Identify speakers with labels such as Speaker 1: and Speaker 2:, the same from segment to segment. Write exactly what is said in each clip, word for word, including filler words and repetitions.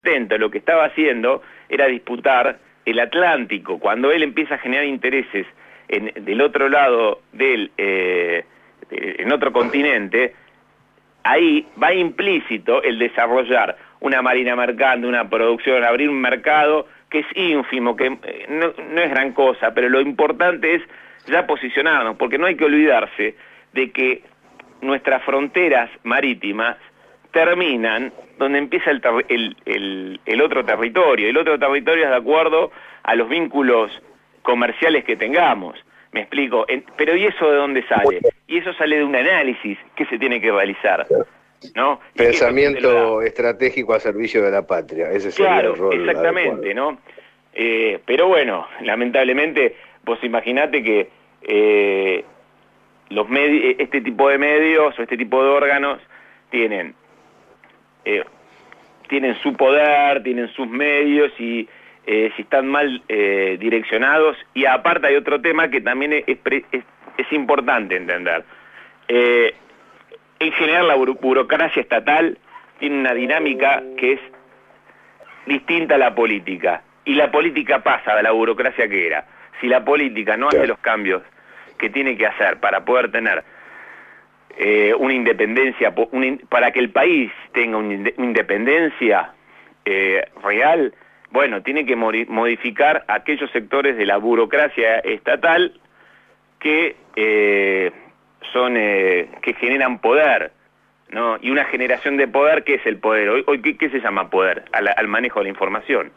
Speaker 1: lo que estaba haciendo era disputar el Atlántico. Cuando él empieza a generar intereses en, del otro lado del, eh, en otro continente, ahí va implícito el desarrollar una marina mercante, una producción, abrir un mercado que es ínfimo, que eh, no, no es gran cosa, pero lo importante es ya posicionarnos, porque no hay que olvidarse de que nuestras fronteras marítimas terminan donde empieza el, el, el, el otro territorio. El otro territorio es de acuerdo a los vínculos comerciales que tengamos. Me explico. En, pero ¿y eso de dónde sale? Y eso sale de un análisis que se tiene que realizar, ¿no?
Speaker 2: Pensamiento estratégico a servicio de la patria. Ese sería
Speaker 1: claro,
Speaker 2: el rol
Speaker 1: exactamente, adecuado, ¿no? Eh, pero bueno, lamentablemente, vos imaginate que eh, los medi- este tipo de medios o este tipo de órganos tienen Eh, tienen su poder, tienen sus medios y eh, si están mal eh, direccionados. Y aparte hay otro tema que también es, es, es importante entender. Eh, en general la buro burocracia estatal tiene una dinámica que es distinta a la política. Y la política pasa de la burocracia que era. Si la política no hace los cambios que tiene que hacer para poder tener Eh, una independencia, una in, para que el país tenga una independencia eh, real, bueno, tiene que modificar aquellos sectores de la burocracia estatal que eh, son eh, que generan poder, ¿no? Y una generación de poder, ¿qué es el poder? Hoy, hoy ¿qué, qué se llama poder? Al, al manejo de la información.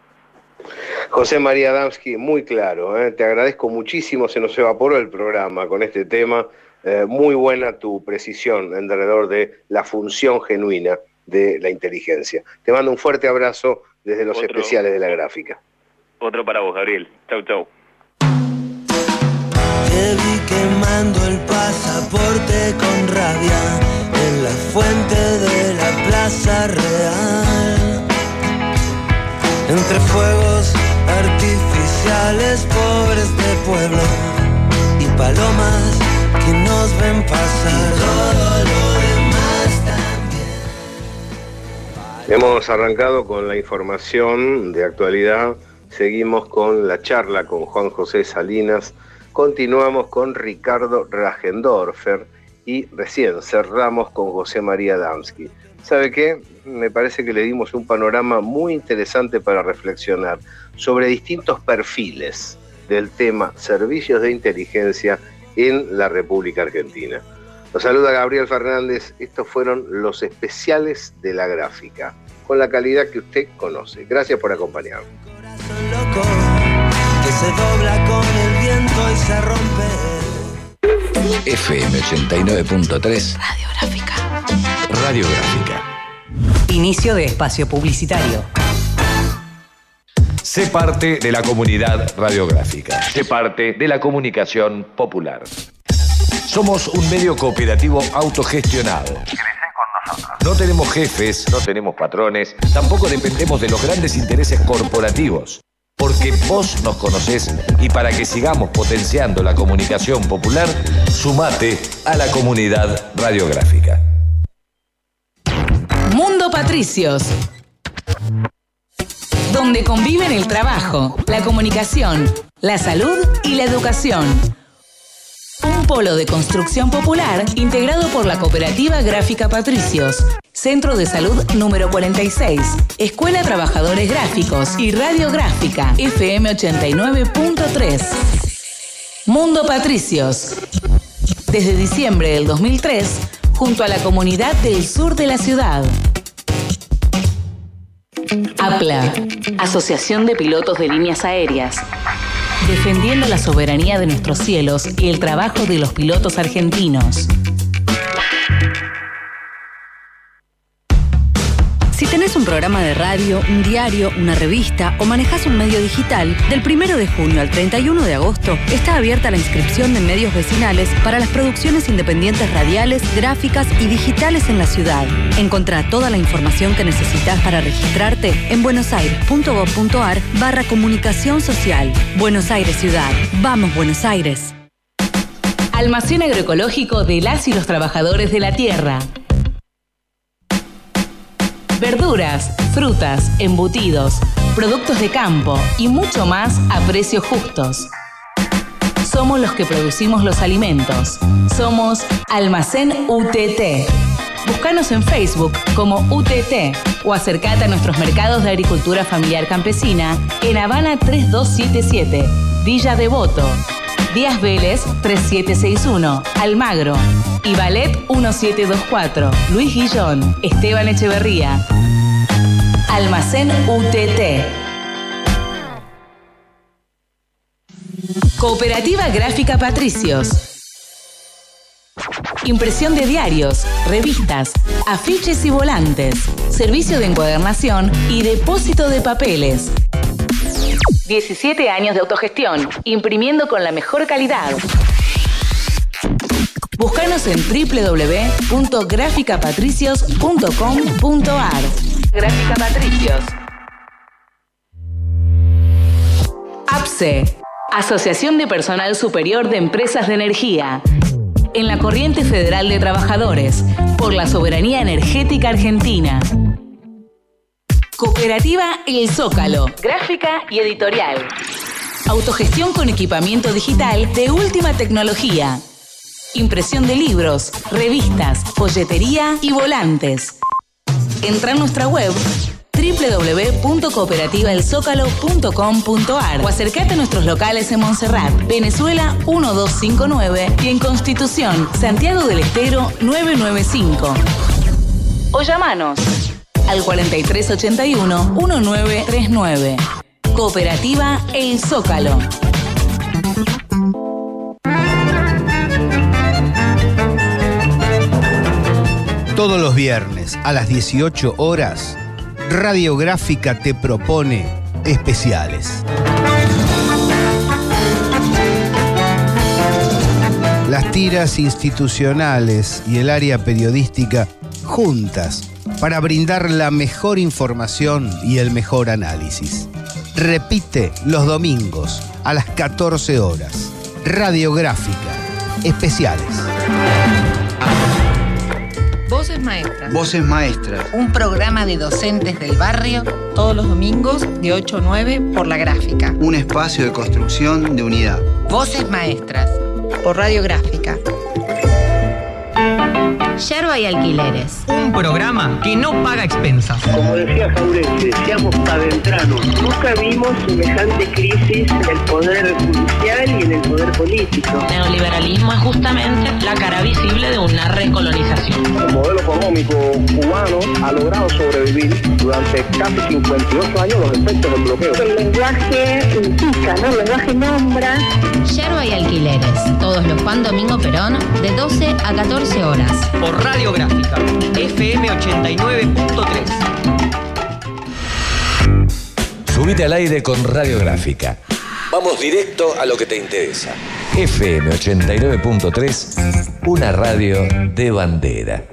Speaker 2: José María Adamski, muy claro, ¿eh? Te agradezco muchísimo, se nos evaporó el programa con este tema. Eh, muy buena tu precisión alrededor de la función genuina de la inteligencia. Te mando un fuerte abrazo desde los
Speaker 1: otro,
Speaker 2: especiales de la gráfica.
Speaker 1: Otro para vos, Gabriel. Chau, chau.
Speaker 3: Te vi quemando el pasaporte con rabia en la fuente de la Plaza Real. Entre fuegos artificiales, pobres de pueblo y palomas que nos ven pasar, todo lo demás también.
Speaker 2: Hemos arrancado con la información de actualidad, seguimos con la charla con Juan José Salinas, continuamos con Ricardo Rajendorfer y recién cerramos con José María Adamski. ¿Sabe qué? Me parece que le dimos un panorama muy interesante para reflexionar sobre distintos perfiles del tema servicios de inteligencia en la República Argentina. Los saluda Gabriel Fernández. Estos fueron los especiales de la gráfica, con la calidad que usted conoce. Gracias por acompañarnos.
Speaker 3: Corazón loco que se dobla con el viento y se rompe.
Speaker 4: F M ochenta y nueve punto tres
Speaker 5: Radiográfica.
Speaker 4: Radiográfica.
Speaker 5: Inicio de espacio publicitario.
Speaker 4: Sé parte de la comunidad radiográfica. Sé parte de la comunicación popular. Somos un medio cooperativo autogestionado. No tenemos jefes, no tenemos patrones, tampoco dependemos de los grandes intereses corporativos. Porque vos nos conocés y para que sigamos potenciando la comunicación popular, sumate a la comunidad radiográfica.
Speaker 5: Mundo Patricios, donde conviven el trabajo, la comunicación, la salud y la educación. Un polo de construcción popular integrado por la Cooperativa Gráfica Patricios, Centro de Salud número cuarenta y seis, Escuela Trabajadores Gráficos y Radiográfica F M ochenta y nueve punto tres. Mundo Patricios, desde diciembre del dos mil tres, junto a la comunidad del sur de la ciudad. A P L A, Asociación de Pilotos de Líneas Aéreas. Defendiendo la soberanía de nuestros cielos y el trabajo de los pilotos argentinos.
Speaker 6: Si tenés un programa de radio, un diario, una revista o manejás un medio digital, del primero de junio al treinta y uno de agosto está abierta la inscripción de medios vecinales para las producciones independientes radiales, gráficas y digitales en la ciudad. Encontrá toda la información que necesitas para registrarte en buenosaires.gov.ar barra comunicación social. Buenos Aires Ciudad. ¡Vamos, Buenos Aires!
Speaker 5: Almacén agroecológico de las y los trabajadores de la tierra. verduras, frutas, embutidos, productos de campo y mucho más a precios justos. Somos los que producimos los alimentos. Somos Almacén U T T. Búscanos en Facebook como U T T o acercate a nuestros mercados de agricultura familiar campesina en Habana tres dos siete siete, Villa Devoto, Díaz Vélez tres siete seis uno, Almagro y Ballet uno siete dos cuatro, Luis Guillón, Esteban Echeverría. Almacén U T T. Cooperativa Gráfica Patricios. Impresión de diarios, revistas, afiches y volantes, servicio de encuadernación y depósito de papeles. diecisiete años de autogestión, imprimiendo con la mejor calidad. Búscanos en doble u doble u doble u punto gráfica patricios punto com punto a r. Gráfica Patricios. A P S E, Asociación de Personal Superior de Empresas de Energía. En la Corriente Federal de Trabajadores, por la soberanía energética argentina. Cooperativa El Zócalo, gráfica y editorial. Autogestión con equipamiento digital de última tecnología. Impresión de libros, revistas, folletería y volantes. Entra en nuestra web doble u doble u doble u punto cooperativa el zócalo punto com punto a r o acercate a nuestros locales en Montserrat, Venezuela uno dos cinco nueve y en Constitución, Santiago del Estero nueve nueve cinco. O llamanos al cuarenta y tres ochenta y uno diecinueve treinta y nueve. Cooperativa El Zócalo.
Speaker 7: Todos los viernes a las dieciocho horas, Radiográfica te propone especiales. Las tiras institucionales y el área periodística juntas para brindar la mejor información y el mejor análisis. Repite los domingos a las catorce horas. Radiográfica, especiales.
Speaker 8: Voces Maestras.
Speaker 9: Voces Maestras.
Speaker 8: Un programa de docentes del barrio todos los domingos de ocho a nueve por La Gráfica.
Speaker 9: Un espacio de construcción de unidad.
Speaker 8: Voces Maestras por Radiográfica.
Speaker 10: Yerba y Alquileres.
Speaker 11: Un programa que no paga expensas.
Speaker 12: Como decía Jauregui, decíamos padentranos. Nunca vimos semejante crisis en el poder judicial y en el poder político.
Speaker 13: El neoliberalismo es justamente la cara visible de una recolonización.
Speaker 14: El modelo económico cubano ha logrado sobrevivir durante casi cincuenta y ocho años los efectos del bloqueo.
Speaker 15: El lenguaje indica, ¿no? El lenguaje nombra.
Speaker 10: Yerba y Alquileres. Todos los Juan Domingo Perón de doce a catorce horas.
Speaker 11: Por Radiográfica, F M ochenta y nueve punto tres.
Speaker 4: Subite al aire con Radiográfica. Vamos directo a lo que te interesa. F M ochenta y nueve punto tres, una radio de bandera.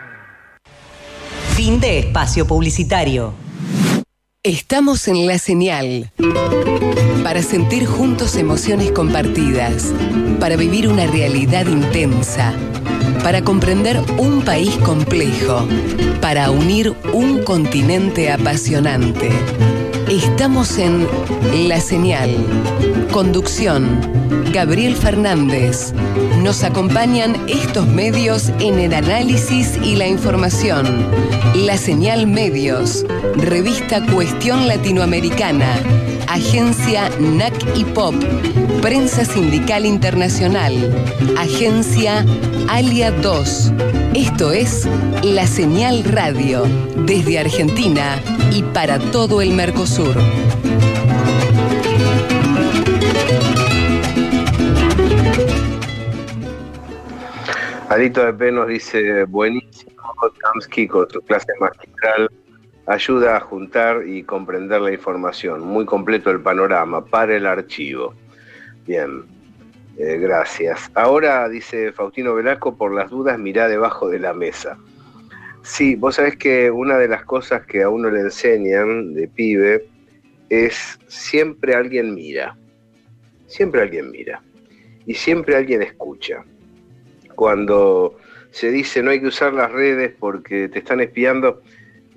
Speaker 5: Fin de espacio publicitario.
Speaker 16: Estamos en La Señal para sentir juntos emociones compartidas, para vivir una realidad intensa, para comprender un país complejo, para unir un continente apasionante. Estamos en La Señal. Conducción, Gabriel Fernández. Nos acompañan estos medios en el análisis y la información. La Señal Medios, Revista Cuestión Latinoamericana, Agencia N A C y Pop, Prensa Sindical Internacional, Agencia Alia dos. Esto es La Señal Radio, desde Argentina y para todo el Mercosur.
Speaker 2: Alito de P nos dice, buenísimo, Kamsky con su clase magistral ayuda a juntar y comprender la información. Muy completo el panorama para el archivo. Bien, eh, gracias. Ahora, dice Faustino Velasco, por las dudas mirá debajo de la mesa. Sí, vos sabés que una de las cosas que a uno le enseñan de pibe es siempre alguien mira. Siempre alguien mira. Y siempre alguien escucha. Cuando se dice no hay que usar las redes porque te están espiando,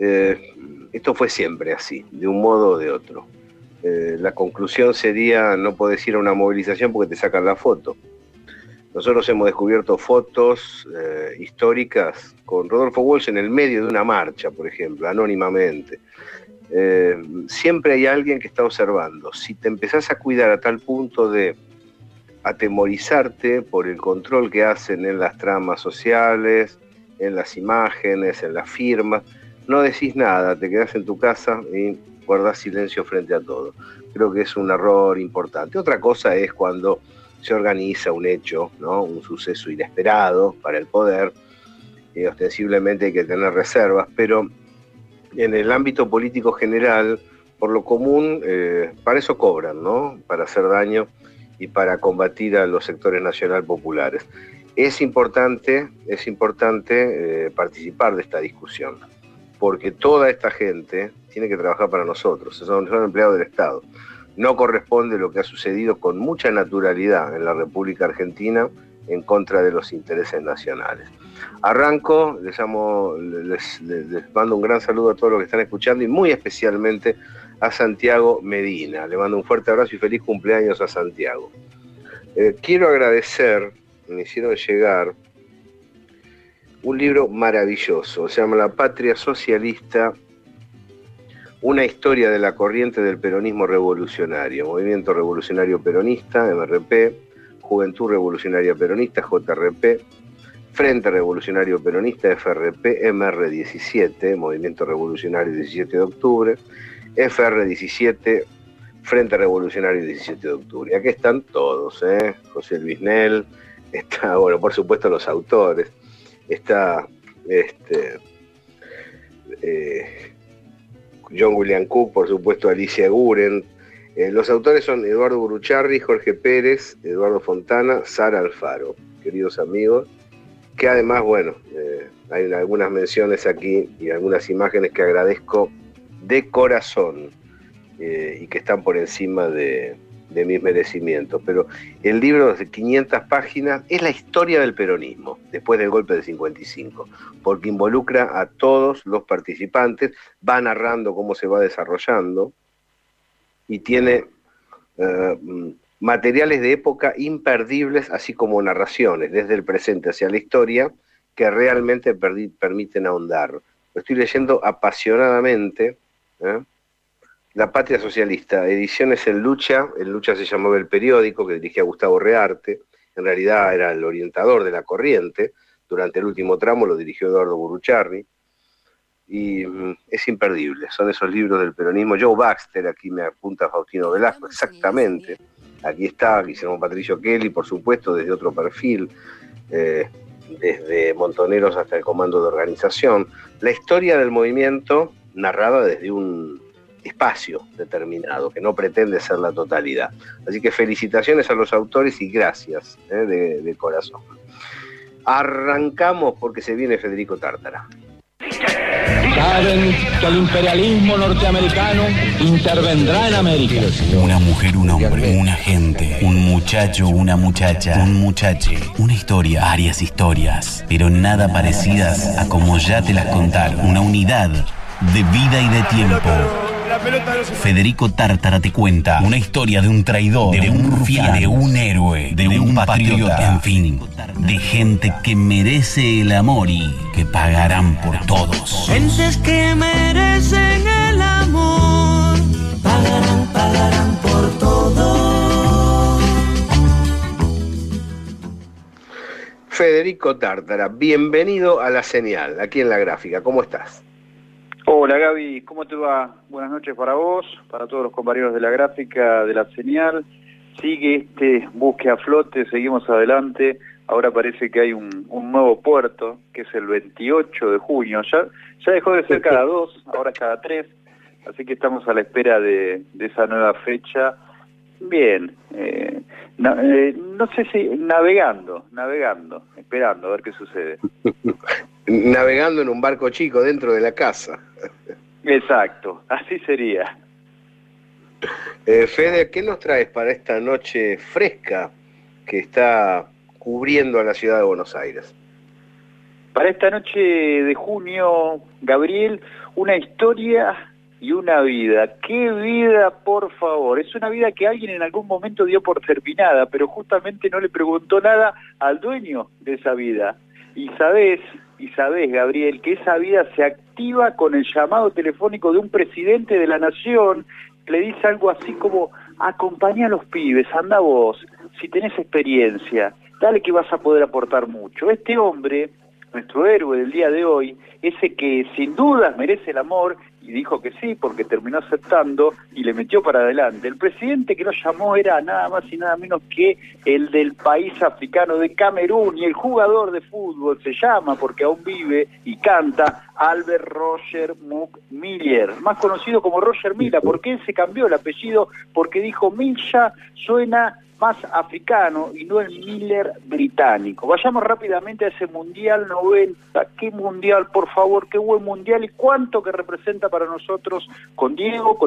Speaker 2: Eh, esto fue siempre así, de un modo o de otro. Eh, la conclusión sería, no podés ir a una movilización porque te sacan la foto. Nosotros hemos descubierto fotos eh, históricas con Rodolfo Walsh en el medio de una marcha, por ejemplo, anónimamente. Eh, siempre hay alguien que está observando. Si te empezás a cuidar a tal punto de atemorizarte por el control que hacen en las tramas sociales, en las imágenes, en las firmas, no decís nada, te quedás en tu casa y guardás silencio frente a todo. Creo que es un error importante. Otra cosa es cuando se organiza un hecho, ¿no? Un suceso inesperado para el poder, y ostensiblemente hay que tener reservas, pero en el ámbito político general, por lo común, eh, para eso cobran, ¿no? Para hacer daño y para combatir a los sectores nacional populares. Es importante, es importante eh, participar de esta discusión, porque toda esta gente tiene que trabajar para nosotros, son, son empleados del Estado. No corresponde lo que ha sucedido con mucha naturalidad en la República Argentina en contra de los intereses nacionales. Arranco, les, llamo, les, les, les mando un gran saludo a todos los que están escuchando y muy especialmente a Santiago Medina. Le mando un fuerte abrazo y feliz cumpleaños a Santiago. Eh, quiero agradecer, me hicieron llegar un libro maravilloso, se llama La Patria Socialista, una historia de la corriente del peronismo revolucionario, Movimiento Revolucionario Peronista, M R P, Juventud Revolucionaria Peronista, J R P, Frente Revolucionario Peronista, F R P, M R diecisiete, Movimiento Revolucionario diecisiete de octubre, F R diecisiete, Frente Revolucionario diecisiete de octubre. Y aquí están todos, ¿eh? José Luis Nel, está, bueno, por supuesto los autores, está este, eh, John William Cook, por supuesto Alicia Guren. Eh, los autores son Eduardo Burucharri, Jorge Pérez, Eduardo Fontana, Sara Alfaro, queridos amigos, que además, bueno, eh, hay algunas menciones aquí y algunas imágenes que agradezco de corazón eh, y que están por encima de, de mis merecimientos. Pero el libro de quinientas páginas es la historia del peronismo después del golpe del cincuenta y cinco, porque involucra a todos los participantes, va narrando cómo se va desarrollando y tiene eh, materiales de época imperdibles, así como narraciones desde el presente hacia la historia que realmente permiten ahondar. Lo estoy leyendo apasionadamente. ¿eh? La Patria Socialista, ediciones En Lucha. En Lucha se llamaba el periódico, que dirigía Gustavo Rearte. En realidad era el orientador de la corriente. Durante el último tramo lo dirigió Eduardo Burucharri. Y mm, es imperdible. Son esos libros del peronismo. Joe Baxter, aquí me apunta Faustino Velasco, exactamente. Aquí está Guillermo Patricio Kelly, por supuesto, desde otro perfil. Eh, desde Montoneros hasta el Comando de Organización. La historia del movimiento narrada desde un espacio determinado, que no pretende ser la totalidad. Así que felicitaciones a los autores y gracias eh, de, de corazón. Arrancamos porque se viene Federico Tártara.
Speaker 17: Saben que el imperialismo norteamericano intervendrá en América.
Speaker 18: Una mujer, un hombre, una gente, un muchacho, una muchacha, un muchache, una historia, varias historias, pero nada parecidas a como ya te las contaron. Una unidad de vida y de tiempo. Federico Tártara te cuenta una historia de un traidor, de un rufián, de un héroe, de un patriota, en fin, de gente que merece el amor y que pagarán por todos.
Speaker 3: Gentes que merecen el amor, pagarán, pagarán por todo.
Speaker 2: Federico Tártara, bienvenido a La Señal, aquí en La Gráfica. ¿Cómo estás?
Speaker 19: Hola Gaby, ¿cómo te va? Buenas noches para vos, para todos los compañeros de La Gráfica, de La Señal. Sigue este buque a flote, seguimos adelante. Ahora parece que hay un, un nuevo puerto, que es el veintiocho de junio. Ya, ya dejó de ser cada dos, ahora es cada tres. Así que estamos a la espera de, de esa nueva fecha. Bien, eh, na, eh, no sé si navegando, navegando, esperando a ver qué sucede.
Speaker 2: Navegando en un barco chico dentro de la casa.
Speaker 19: Exacto, así sería.
Speaker 2: Eh, Fede, ¿qué nos traes para esta noche fresca que está cubriendo a la ciudad de Buenos Aires?
Speaker 19: Para esta noche de junio, Gabriel, Una historia y una vida. ¡Qué vida, por favor! Es una vida que alguien en algún momento dio por terminada, pero justamente no le preguntó nada al dueño de esa vida. Y sabés, y sabés, Gabriel, que esa vida se activa con el llamado telefónico de un presidente de la nación que le dice algo así como: acompañá a los pibes, anda vos, si tenés experiencia, dale que vas a poder aportar mucho. Este hombre, nuestro héroe del día de hoy, ese que sin dudas merece el amor, y dijo que sí, porque terminó aceptando y le metió para adelante. El presidente que nos llamó era nada más y nada menos que el del país africano de Camerún, y el jugador de fútbol se llama, porque aún vive y canta, Albert Roger Mook Miller, más conocido como Roger Mila. ¿Por qué se cambió el apellido? Porque dijo: Milla suena más africano y no el Miller británico. Vayamos rápidamente a ese Mundial noventa. ¿Qué Mundial, por favor? Qué buen Mundial, y cuánto que representa para nosotros con Diego, con